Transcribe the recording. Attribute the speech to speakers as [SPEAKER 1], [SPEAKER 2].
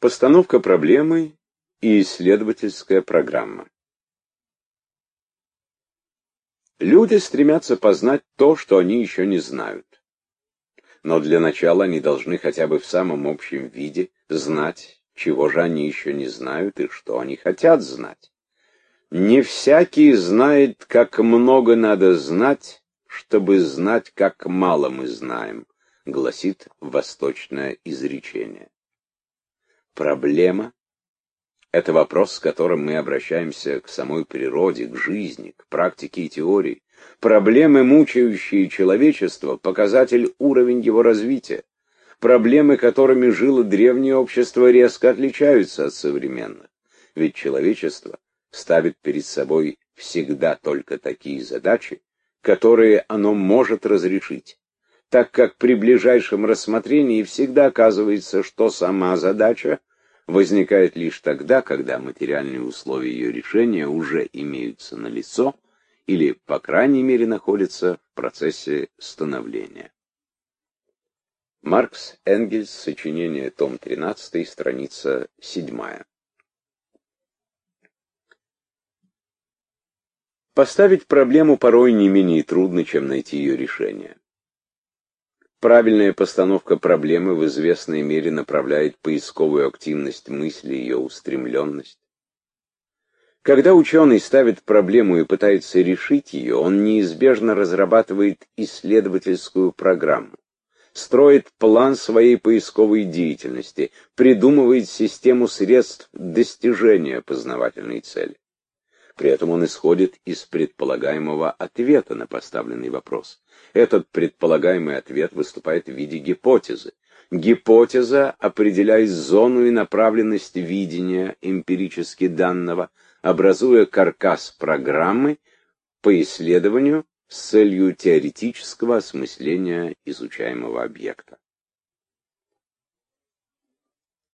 [SPEAKER 1] Постановка проблемы и исследовательская программа. Люди стремятся познать то, что они еще не знают. Но для начала они должны хотя бы в самом общем виде знать, чего же они еще не знают и что они хотят знать. Не всякий знает, как много надо знать, чтобы знать, как мало мы знаем, гласит восточное изречение. Проблема — это вопрос, с которым мы обращаемся к самой природе, к жизни, к практике и теории. Проблемы, мучающие человечество, показатель уровень его развития. Проблемы, которыми жило древнее общество, резко отличаются от современных. Ведь человечество ставит перед собой всегда только такие задачи, которые оно может разрешить, так как при ближайшем рассмотрении всегда оказывается, что сама задача возникает лишь тогда, когда материальные условия ее решения уже имеются налицо или, по крайней мере, находятся в процессе становления. Маркс Энгельс, сочинение, том 13, страница 7. Поставить проблему порой не менее трудно, чем найти ее решение. Правильная постановка проблемы в известной мере направляет поисковую активность мысли, ее устремленность. Когда ученый ставит проблему и пытается решить ее, он неизбежно разрабатывает исследовательскую программу, строит план своей поисковой деятельности, придумывает систему средств достижения познавательной цели. При этом он исходит из предполагаемого ответа на поставленный вопрос. Этот предполагаемый ответ выступает в виде гипотезы. Гипотеза определяет зону и направленность видения эмпирически данного, образуя каркас программы по исследованию с целью теоретического осмысления изучаемого объекта.